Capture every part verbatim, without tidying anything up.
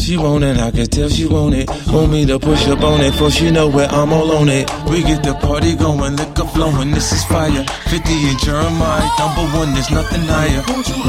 she want it, I can tell she want it. Want me to push up on it, for she know where I'm all on it. We get the party going, liquor flowing, this is fire. fifty and Jeremiah, number one, there's nothing higher.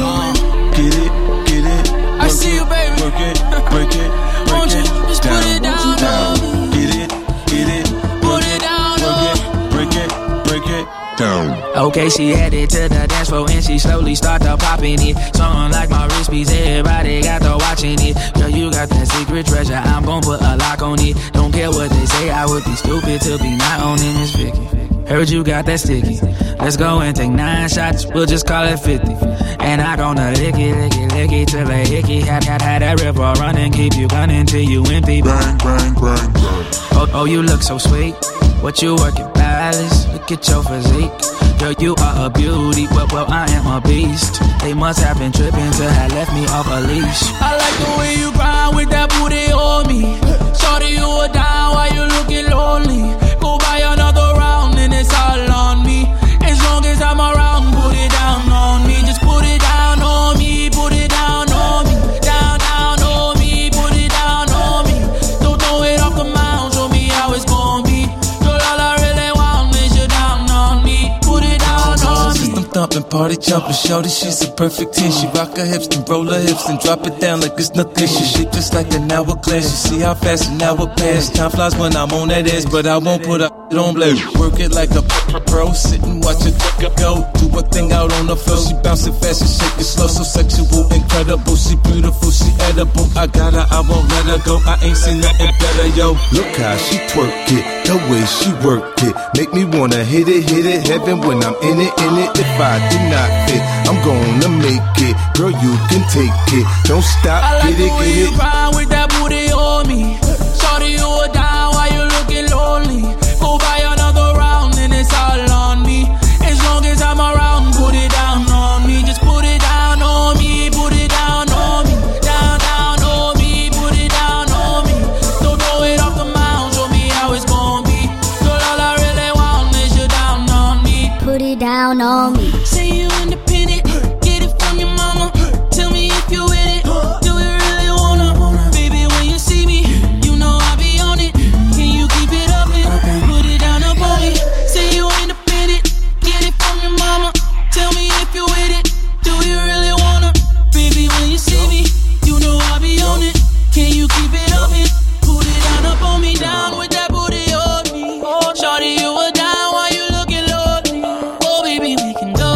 Get it, get it, work I see it, you, baby. Work it, break it, break Won't you it, just down, put it down, down. on me? Get it, get it, Put it down, work on it, break it, break it, down. Okay, she headed to the dance floor and she slowly start to popping it. Something like my wrist piece, everybody got to watching it. Girl, you got that secret treasure, I'm gon' put a lock on it. Don't care what they say, I would be stupid to be not owning this Vicky. Heard you got that sticky. Let's go and take nine shots, we'll just call it fifty. And I gonna lick it, lick it, lick it till a hickey. Had, had, had that river running, keep you gunning till you empty. Bang, bang, bang, bang. Oh, oh, you look so sweet. What you working, Palace? Look at your physique. Girl, you are a beauty, but well, I am a beast. They must have been tripping to have left me off a leash. I like the way you grind with that booty on me. Shorty, you are down while you looking lonely. Go buy another round and it's all on me. As long as I'm around, put it down on me. Just put it down on me, put it down on me. Down, down on me, put it down on me. Don't throw it off the mound, show me how it's gonna be. Girl, all I really want is you down on me. Put it down on me. System thumping, party jumping, shorty, she's a perfect ten. She rock her hips, then roll her hips, and drop it down like it's nothing. She shake just like an hourglass. You see how fast an hour pass. Time flies when I'm on that ass, but I won't put her on blast. Work it like a pro, sit and watch it go. Do a thing out on the floor. She bouncing fast and shake it slow, so sexual, incredible. She beautiful, she edible. I got her, I won't let her go. I ain't seen nothing better, yo. Look how she twerk it, the way she work it. Make me wanna hit it, hit it, heaven when I'm in it, in it. If I do not fit, I'm gonna make it. Girl, you can take it, don't stop, I like get it, the way get you it. grind with that booty on me. Shorty, you are down while you looking lonely. Go buy another round and it's all on me. As long as I'm around, put it down on me. Just put it down on me, put it down on me. Down, down on me, put it down on me. Don't throw it off the mound, show me how it's gonna be. Girl, all I really want is you down on me. Put it down on me. Say you independent, get it from your mama. Tell me if you with it, do you really wanna? Baby, when you see me, you know I be on it. Can you keep it up and put it down up on me? Say you independent, get it from your mama. Tell me if you with it, do you really wanna? Baby, when you see me, you know I be on it. Can you keep it up and put it down up on me? Down with that booty on me. Shorty, you were down while you looking lonely. Oh, baby, we can go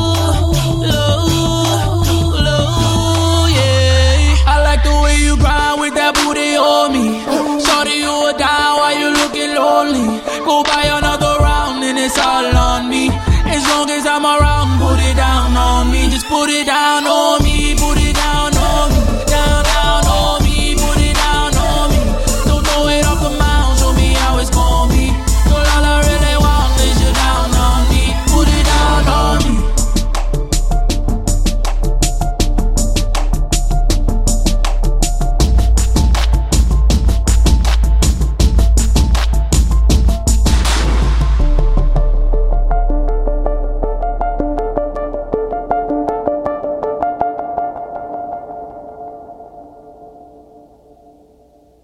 low, low, yeah. I like the way you grind with that booty on me. Shorty, you were down while you looking lonely. Go buy another round and it's all on me. As long as I'm around, put it down on me. Just put it down